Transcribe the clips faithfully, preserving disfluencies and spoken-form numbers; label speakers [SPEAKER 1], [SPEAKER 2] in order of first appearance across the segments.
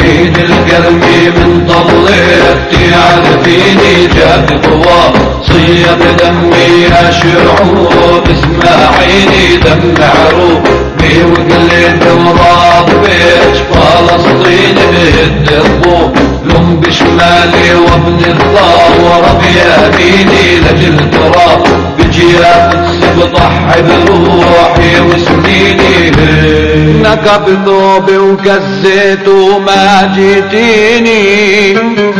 [SPEAKER 1] عيد الكرم من طليتي عارفيني جات وصية بدمي يا شعوب اسماعيني دم عروب بي وقلت وربيت فلسطين بهالدربوب لهم بشمالي وابن الثورة بيميني لجل تراب بجيات بضحي بروحي وسنيني
[SPEAKER 2] نكب ثوبي وكزيت وما جيتيني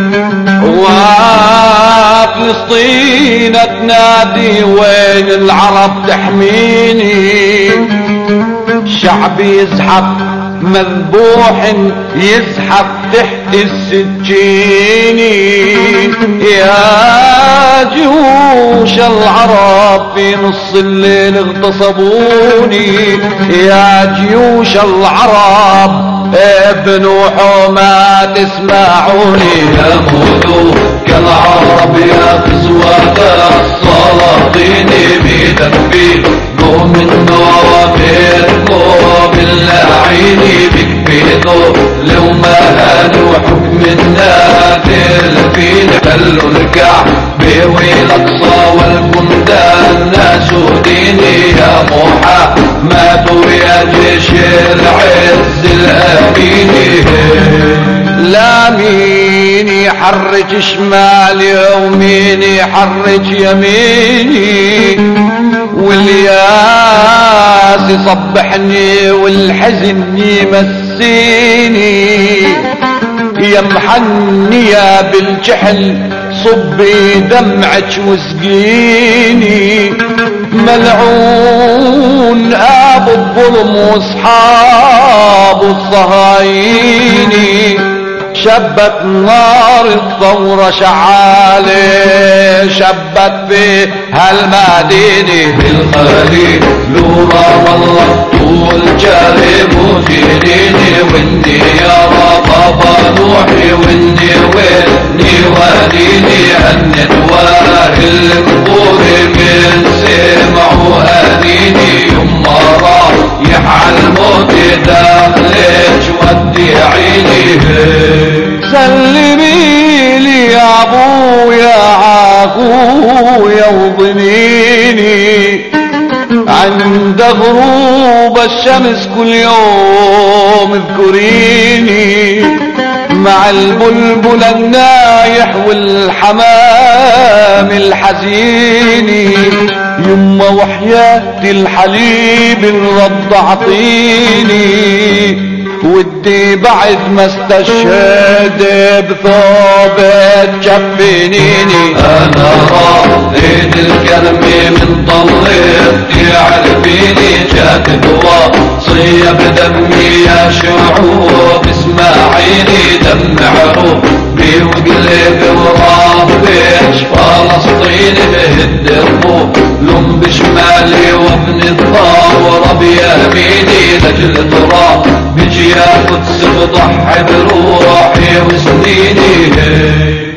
[SPEAKER 2] وفلسطين تنادي وين العرب تحميني شعبي يزحف مذبوح يزحف تحت السجين يا جيوش العرب في نص الليل اغتصبوني يا جيوش العرب ابنوا حما تسمعوني
[SPEAKER 1] يا ملوك العرب يا قسوة السلاطين بتكبير قوم النواب القوم اللعيني بكبيدو لو ما هانوا حكم النادل فينا خلوا الكعبة والاقصى والبندان ناسوا ديني يا موحى ماتوا يا جيش العز الاميني
[SPEAKER 2] لا مين يحرج شمالي ومين يحرج يميني والياس يصبحني والحزن يمسيني يا محنية بالجحل صبي دمعك وسقيني ملعون ابو الظلم واصحاب الصهايني شبت نار الثورة شعالة شبت في هالمدينة
[SPEAKER 1] بالخليل لورا والله طول جاري مجينيني واني يا بابا نوحي واني واني وانيني هنت واهل القبور من سمعوا انيني يما رايح عالموت داخلك ودي عيني
[SPEAKER 2] سلمي لي يا ابويا عافويا وضنيني عند غروب الشمس كل يوم اذكريني مع البلبل النايح والحمام الحزين يما وحياتي الحليب الرض عطيني ودي بعد ما استشهد بثوبك جبنيني
[SPEAKER 1] انا رأيت الكرم من طليتي عرفيني جات وصية بدمي يا شعوب اسماعيني دم عروب بي وقلب وربيش فلسطين بهالدربوب لهم بشمالي وابن الثورة بيميني لجل تراب بجي يا قدس بضحي بروحي وسنيني